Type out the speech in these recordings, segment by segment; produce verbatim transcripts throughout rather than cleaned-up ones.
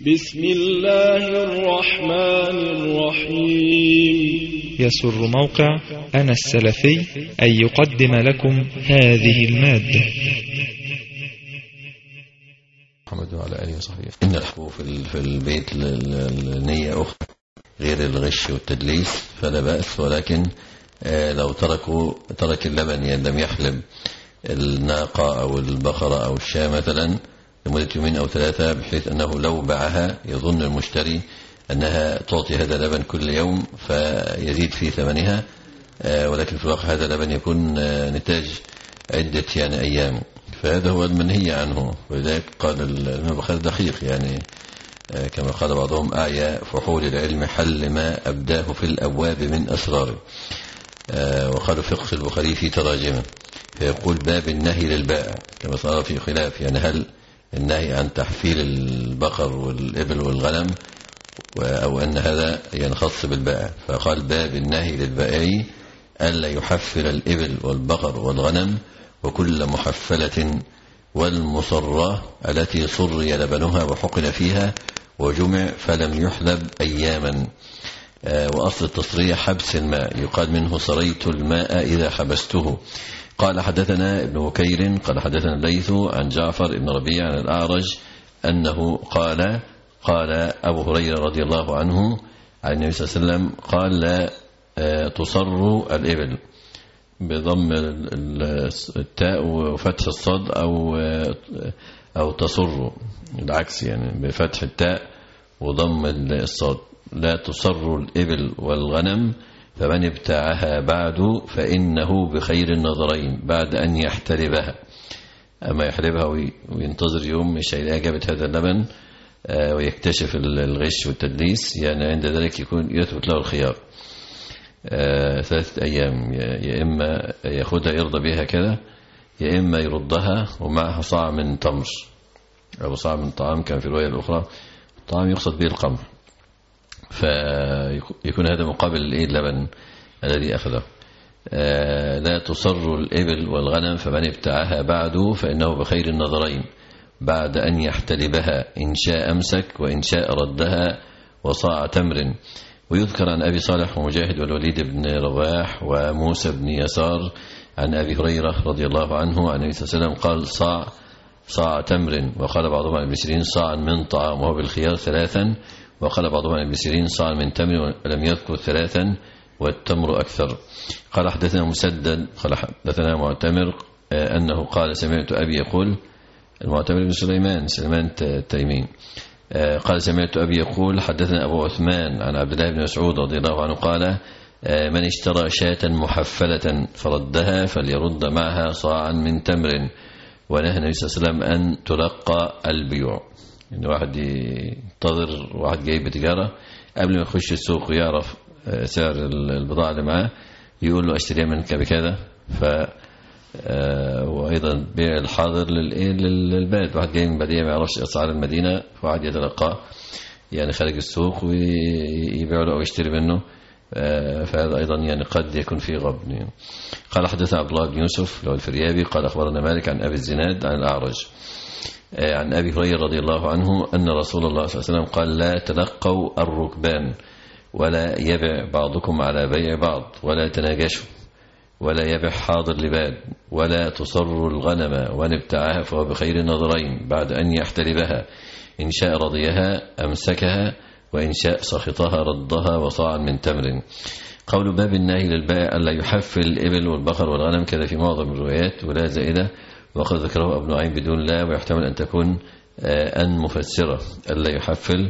بسم الله الرحمن الرحيم. يسر موقع أنا السلفي أن يقدم لكم هذه المادة. محمد وعلى آله وصحبه. إن الحب في البيت النية أخرى غير الغش والتدليس فلا بأس، ولكن لو تركوا ترك اللبن يعني لم يحلب الناقة أو البقرة أو الشاة مثلا لمدة يومين أو ثلاثة، بحيث أنه لو باعها يظن المشتري أنها تعطي هذا اللبن كل يوم فيزيد في ثمنها، ولكن في الواقع هذا اللبن يكون نتاج عدة يعني أيام، فهذا هو المنهي عنه. ولذلك قال الإمام البخاري دقيق، يعني كما قال بعضهم: أعيا فحول العلم حل ما أبداه في الأبواب من أسراره. وقال فقه البخاري في تراجمه فيقول: باب النهي للبائع، كما صار في خلاف، يعني هل النهي عن تحفيل البقر والإبل والغنم أو أن هذا ينخص بالبائع؟ فقال: باب النهي للبائع ألا يحفل الإبل والبقر والغنم وكل محفلة والمصرة التي صري لبنها وحقن فيها وجمع فلم يحلب أياما. وأصل التصرية حبس الماء، يقال منه صريت الماء إذا حبسته. قال حدثنا ابن بكير قال حدثنا الليث عن جعفر بن ربيع عن الأعرج أنه قال قال أبو هريرة رضي الله عنه عن النبي صلى الله عليه وسلم قال: لا تصر الإبل، بضم التاء وفتح الصاد، أو أو تصر العكس، يعني بفتح التاء وضم الصاد. لا تصر الإبل والغنم، فمن ابتاعها بعد فإنه بخير النظرين بعد أن يحتلبها. أما يحلبها وينتظر يوم مش هيلاقي جابت هذا اللبن ويكتشف الغش والتدليس، يعني عند ذلك يكون يثبت له الخيار ثلاثة أيام، يا إما يأخذها يرضى بها كذا، يا إما يردها ومعها صاع من تمر أو صاع من طعام، كان في الرواية الأخرى طعام يقصد به القمح، فيكون هذا مقابل اللبن الذي أخذه. لا تصر الإبل والغنم، فمن ابتاعها بعد فإنه بخير النظرين بعد أن يحتلبها، إن شاء أمسك وإن شاء ردها وصاع تمر. ويذكر عن أبي صالح ومجاهد والوليد بن رواح وموسى بن يسار عن أبي هريرة رضي الله عنه عن النبي صلى الله عليه وسلم قال: صاع صاع تمر. وقال بعضهم عن ابن سيرين: صاعا من طعام، وهو بالخيار ثلاثا. وقال بعضهم عن ابن سيرين: صاع من تمر، ولم يذكر ثلاثا والتمر أكثر. قال حدثنا مسدد قال حدثنا معتمر أنه قال: سمعت أبي يقول، المعتمر بن سليمان سليمان التيمي قال: سمعت أبي يقول حدثنا أبو عثمان عن عبد الله بن مسعود رضي الله عنه قال: من اشترى شاة محفلة فردها فليرد معها صاعا من تمر. ونهى النبي صلى الله عليه وسلم أن تلقى البيوع، إن واحد ينتظر واحد جاي بتجارة قبل ما يخش السوق ويعرف سعر البضاعة اللي معاه يقول له: اشتريها منك بكذا. ف وأيضا بيع الحاضر للبلد، واحد جاي من المدينة ما يعرفش أسعار المدينة، فواحد يتلقاه يعني خارج السوق ويبيع له أو يشتري منه، فهذا أيضا يعني قد يكون فيه غبن. قال حدثنا عبد الله بن يوسف لو الفريابي قال: أخبرنا مالك عن أبي الزناد عن الأعرج عن أبي هريرة رضي الله عنه أن رسول الله صلى الله عليه وسلم قال: لا تلقوا الركبان، ولا يبع بعضكم على بيع بعض، ولا تناجشوا، ولا يبع حاضر لباد، ولا تصر الغنم، وان ابتاعها فهو بخير النظرين بعد أن يحتلبها، إن شاء رضيها أمسكها، وإن شاء سخطها ردها وصاعا من تمر. قول باب النهي للبائع ألا يحفل الإبل والبقر والغنم كذا في معظم الروايات ولا زائدة، وقد ذكره ابن عين بدون لا، ويحتمل أن تكون أن مفسرة ألا يحفل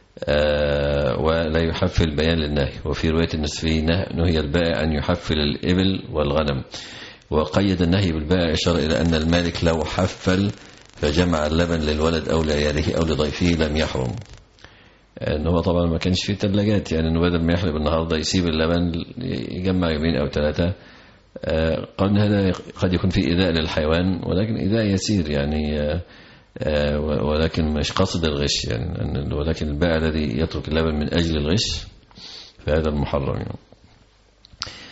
ولا يحفل بيان للنهي. وفي رواية النسفي نهي البائع أن يحفل الإبل والغنم، وقيد النهي بالبائع إشارة إلى أن المالك لو حفل فجمع اللبن للولد أو لعياله أو لضيفه لم يحرم. إنه طبعا ما كانش فيه ثلاجات، يعني إنه بدل ما يحلب النهاردة يسيب اللبن يجمع يومين أو ثلاثة. قال هذا قد يكون فيه إيذاء للحيوان، ولكن إيذاء يسير يعني، ولكن مش قصد الغش يعني، ولكن البائع الذي يترك اللبن من أجل الغش فهذا المحرم يعني.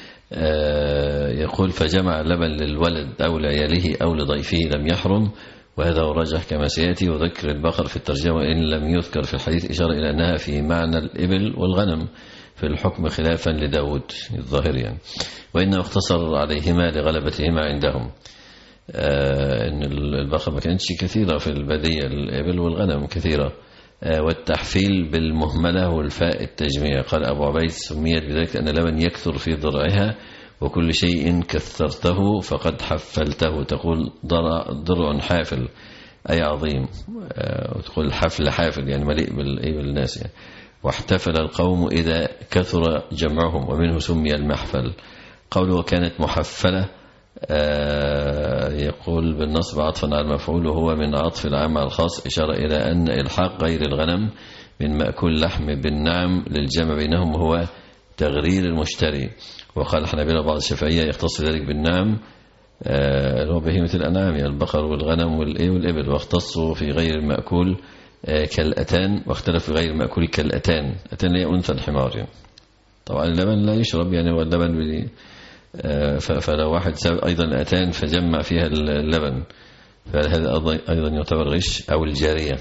يقول: فجمع اللبن للولد أو لعياله أو لضيفه لم يحرم. وهذا هو الراجح كما سيأتي. وذكر البقر في الترجمة وإن لم يذكر في الحديث إشارة إلى أنها في معنى الإبل والغنم في الحكم خلافا لداود الظاهر يعني، وإنه اختصر عليهما لغلبتهما عندهم. آه إن البقر ما كانتش كثيرة في البادية، الإبل والغنم كثيرة. آه والتحفيل بالمهملة والفاء التجميع. قال أبو عبيد سميت بذلك أن اللبن يكثر في ضرعها، وكل شيء كثرته فقد حفلته. تقول ضرع, ضرع حافل أي عظيم، آه وتقول حفل حافل يعني مليء بالناس يعني. واحتفل القوم إذا كثر جمعهم، ومنه سمي المحفل. قوله وكانت محفلة آه يقول بالنصب عطفا على المفعول، وهو من عطف العام على الخاص، إشارة إلى أن إلحاق غير الغنم من مأكول لحم بالنعم للجمع بينهم هو تغرير المشتري. وقال الحنابلة بعض الشافعية يختص ذلك بالنعم اللي هو بهيمة الأنعام يعني البقر والغنم والإبل، واختصوا في غير المأكول كالأتان، واختلف في غير المأكول كالأتان. أتان هي أنثى الحمار يعني. طبعا اللبن لا يشرب يعني، واللبن بي فلو واحد ساب أيضا الأتان فجمع فيها اللبن فهذا أيضا يعتبر غش. أو الجارية،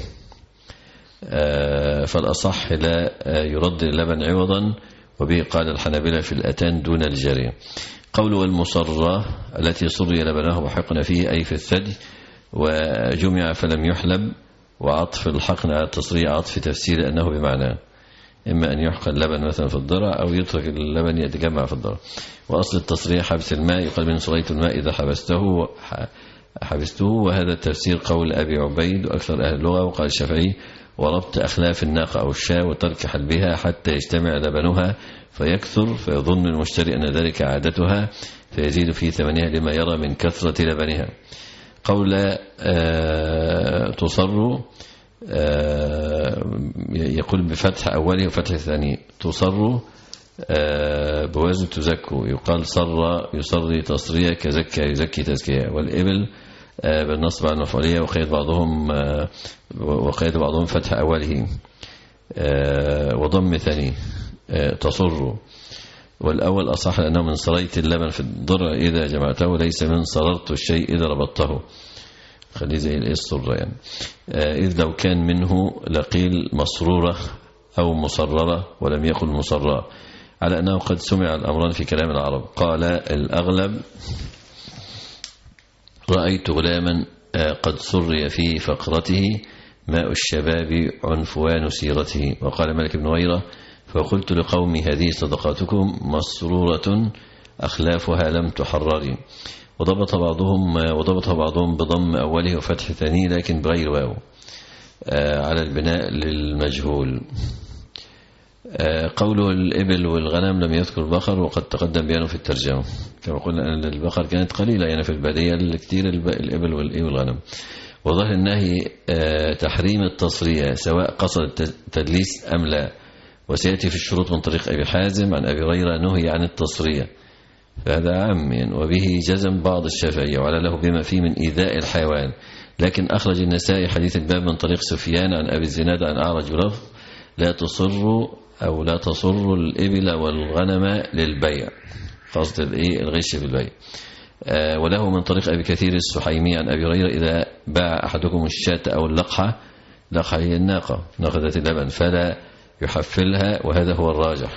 فالأصح لا يرد اللبن عوضا، وبه قال الحنابلة في الأتان دون الجارية. قول والمصرة التي صري لبنه وحقن فيه أي في الثدي وجمع فلم يحلب، وعطف الحقن على التصريع عطف تفسير أنه بمعنى إما أن يحقن اللبن مثلا في الضرع أو يترك اللبن يتجمع في الضرع. وأصل التصريع حبس الماء، يقال من صريت الماء إذا حبسته حبسته، وهذا التفسير قول أبي عبيد وأكثر أهل اللغة. وقال الشافعي وربط أخلاف الناقة أو الشاة وترك حلبها حتى يجتمع لبنها فيكثر، فيظن المشتري أن ذلك عادتها فيزيد في ثمنها لما يرى من كثرة لبنها. قول آه تصر آه يقول بفتح أوله وفتح ثاني. تصر آه بوزن تزكو، يقال صر يصري تصرية كزكى يزكي تزكية. والإبل آه بالنصب على المفعولية، وقيد بعضهم آه وقيد بعضهم فتح أوله آه وضم ثاني آه تصر. والأول أصح لأنه من صريت اللبن في الضرع إذا جمعته، ليس من صررت الشيء إذا ربطته، خليه زي الصرة يعني. آه إذ لو كان منه لقيل مصرورة أو مصررة ولم يقل مصرة، على أنه قد سمع الأمران في كلام العرب. قال الأغلب رأيت غلاما قد سري في فقرته ماء الشباب عنفوان سيرته. وقال مالك بن ويرة فقلت لقومي هذه صدقاتكم مسرورة أخلافها لم تحرري. وضبط بعضهم وضبط بعضهم بضم أوله وفتح ثانيه لكن بغير واو على البناء للمجهول. قوله الإبل والغنم لم يذكر البقر، وقد تقدم بيانه في الترجمة كما قلنا أن البقر كانت قليلة يعني في البادية الكثير الإبل والغنم. وظهر النهي تحريم التصرية سواء قصد التدليس أم لا، وسيأتي في الشروط من طريق أبي حازم عن أبي هريرة نهي عن التصرية، فهذا عام يعني. وبه جزم بعض الشافعية وعلى له بما فيه من إيذاء الحيوان. لكن أخرج النسائي حديث الباب من طريق سفيان عن أبي الزناد عن أعرج لفظ لا تصر أو لا تصر الإبل والغنم للبيع، قصد الغش في البيع. آه وله من طريق أبي كثير السحيمي عن أبي هريرة إذا باع أحدكم الشاة أو اللقحة، لقحة هي الناقة ناقة اللبن، فلا يحفلها، وهذا هو الراجح.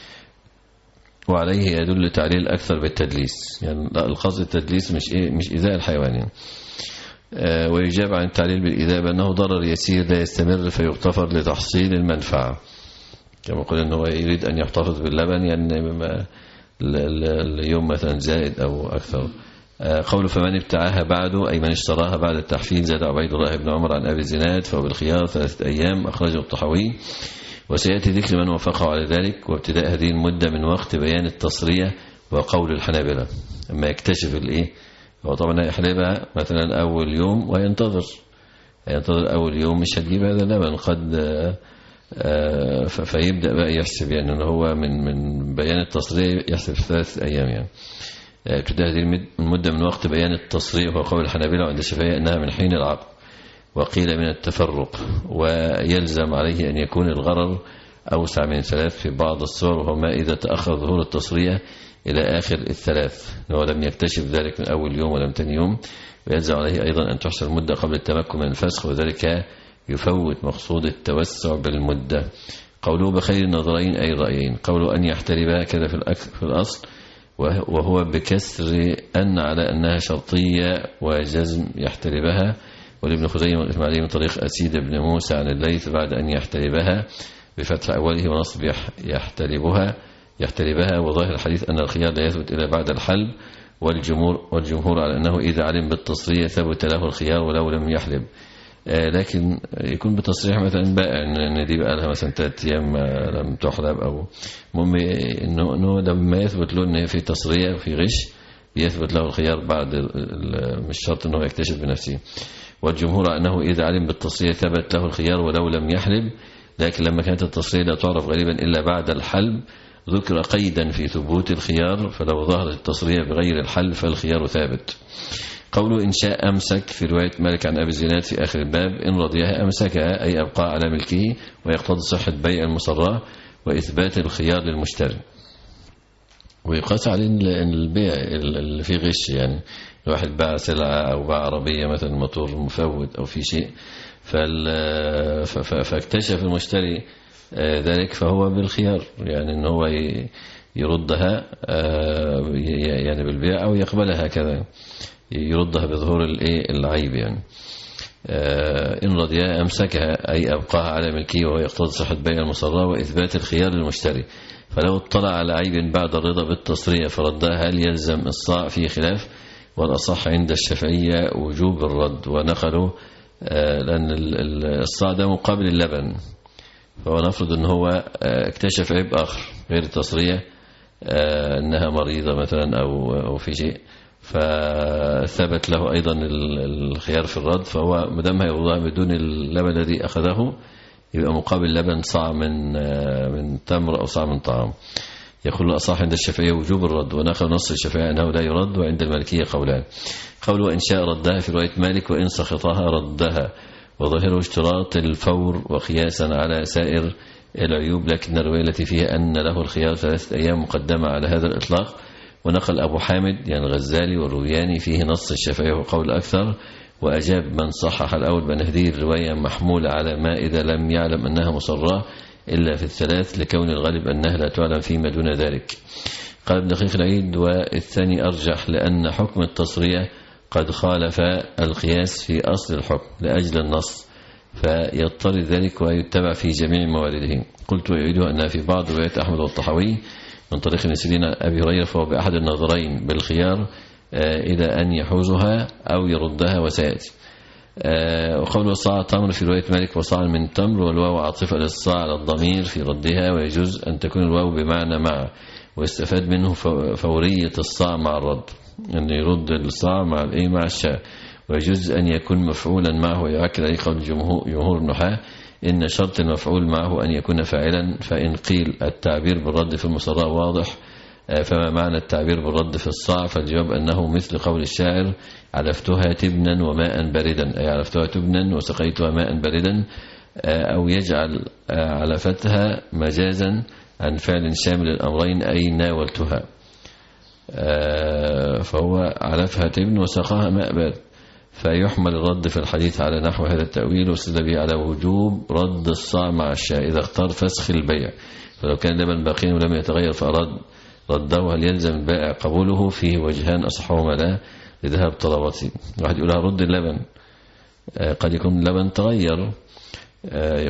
وعليه يدل تعليل أكثر بالتدليس، يعني القصد التدليس مش إيه مش إيذاء الحيوان يعني. آه ويجاب عن التعليل بالإيذاء بأنه ضرر يسير لا يستمر فيغتفر لتحصيل المنفعة، كما قلنا أنه يريد أن يحتفظ باللبن يعني اليوم مثلا زائد أو أكثر. قول فمن ابتعاها بعده أي من اشتراها بعد التحفيل. زاد عبيد الله بن عمر عن أبي الزناد فهو بالخيار ثلاثة أيام، أخرجه الطحاوي. وسيأتي ذكر من وافقه على ذلك، وابتداء هذه المدة من وقت بيان التصرية وقول الحنابلة. أما يكتشف الإيه هو طبعا يحلبها مثلا أول يوم وينتظر ينتظر أول يوم مش هتجيب هذا اللبن قد آه فيبدأ بقى يحسب يعني أنه هو من من بيان التصريح يحسب ثلاث أيام يعني. ابتداء هذه المدة من وقت بيان التصريح وقول الحنابلة عند الشافعية أنها من حين العقد، وقيل من التفرق. ويلزم عليه أن يكون الغرر أوسع من ثلاث في بعض الصور، وهو ما إذا تأخر ظهور التصريح إلى آخر الثلاث، لو لم يكتشف ذلك من أول يوم ولا من ثاني يوم. ويلزم عليه أيضا أن تحصل المدة قبل التمكن من الفسخ، وذلك يفوت مقصود التوسع بالمدة. قوله بخير النظرين أي الرأيين. قوله أن يحتربها كذا في الأصل، وهو بكسر أن على أنها شرطية وجزم يحتربها. ولابن خزيمة والإسماعيلي من طريق أسيد بن موسى عن الليث بعد أن يحتربها بفتح أوله ونصب يحتربها يحتربها. وظاهر الحديث أن الخيار لا يثبت إلا بعد الحلب، والجمهور, والجمهور على أنه إذا علم بالتصريح ثبت له الخيار ولو لم يحلب. آه لكن يكون بتصريح مثلا بائع ان دي بقى لها مثلا ثلاث ايام لم تحلب، او المهم انه انه لما يثبت له ان في تصريح في غش يثبت له الخيار بعد، مش شرط انه يكتشف بنفسه. والجمهور على انه اذا علم بالتصريح ثبت له الخيار ولو لم يحلب، لكن لما كانت التصريح لا تعرف غالبا الا بعد الحلب ذكر قيدا في ثبوت الخيار، فلو ظهر التصريح بغير الحلب فالخيار ثابت. قوله إن شاء أمسك في رواية مالك عن أبي الزناد في آخر الباب، إن رضيها أمسكها أي أبقى على ملكه، ويقتضي صحة بيع المصراه وإثبات الخيار للمشتري. ويقاس عليه البيع اللي فيه غش، يعني الواحد باع سلعة أو باع عربية مثلا موتور مفوت أو في شيء فاكتشف المشتري ذلك فهو بالخيار، يعني إن هو يردها يعني بالبيع أو يقبلها كذا، يردها بظهور العيب. يعني إن رضيها أمسكها أي أبقاها على ملكه، وهو يقتضي صحة بيع المصراه وإثبات الخيار للمشتري. فلو اطلع على عيب بعد الرضا بالتصريح فردها هل يلزم الصاع؟ فيه خلاف، والأصح عند الشافعية وجوب الرد. ونقلوا لأن الصاع ده مقابل اللبن، فهو نفرض أنه هو اكتشف عيب آخر غير التصريح، أنها مريضة مثلا أو أو في شيء، فثبت له أيضا الخيار في الرد، فهو مدام هيوضع بدون اللبن الذي أخذه يبقى مقابل لبن صاع من من تمر أو صاع من طعام. يقول الأصح عند الشافعية وجوب الرد، ونقل نص الشافعية أنه لا يرد، وعند المالكية قولان. قوله إن شاء ردها في رواية مالك، وإن سخطها ردها، وظاهره اشتراط الفور وقياسا على سائر العيوب، لكن الرواية التي فيها أن له الخيار ثلاثة أيام مقدمة على هذا الإطلاق. ونقل أبو حامد يعني الغزالي والروياني فيه نص الشافعي وقول أكثر، وأجاب من صحح الأول بأن هذه الرواية محمولة على ما إذا لم يعلم أنها مصراه إلا في الثلاث، لكون الغالب أنها لا تعلم فيما دون ذلك. قال ابن دقيق العيد والثاني أرجح، لأن حكم التصريح قد خالف القياس في أصل الحكم لأجل النص، فيضطر ذلك ويتبع في جميع موارده. قلت ويعيده أنها في بعض روايات أحمد والطحاوي من طريق نسلين أبي هريرة، فهو بأحد النظرين بالخيار إلى أن يحوزها أو يردها وسيأتي. وقول صاع تمر في رواية مالك وصاع من تمر، والواو عاطفة للصاع على الضمير في ردها، ويجوز أن تكون الواو بمعنى مع، ويستفاد منه فورية الصاع مع الرد، أن يرد الصاع مع الإيه مع الشاء. ويجوز أن يكون مفعولا معه، ويؤكد عليه قول جمهور النحاة إن شرط المفعول معه أن يكون فاعلا. فإن قيل التعبير بالرد في المصراه واضح، فما معنى التعبير بالرد في الصاع؟ فالجواب أنه مثل قول الشاعر علفتها تبنا وماء بردا، أي علفتها تبنا وسقيتها ماء بردا، أو يجعل علفتها مجازا عن فعل شامل الأمرين، أي ناولتها، فهو علفها تبن وسقاها ماء بارد. فيحمل الرد في الحديث على نحو هذا التأويل، واستدل به على وجوب رد الصاع مع الشاء إذا اختار فسخ البيع. فلو كان لبن باقي ولم يتغير فأراد رده، هل يلزم البائع قبوله؟ فيه وجهان أصحهما لا لذهب طلبته. واحد يقول رد اللبن، قد يكون اللبن تغير،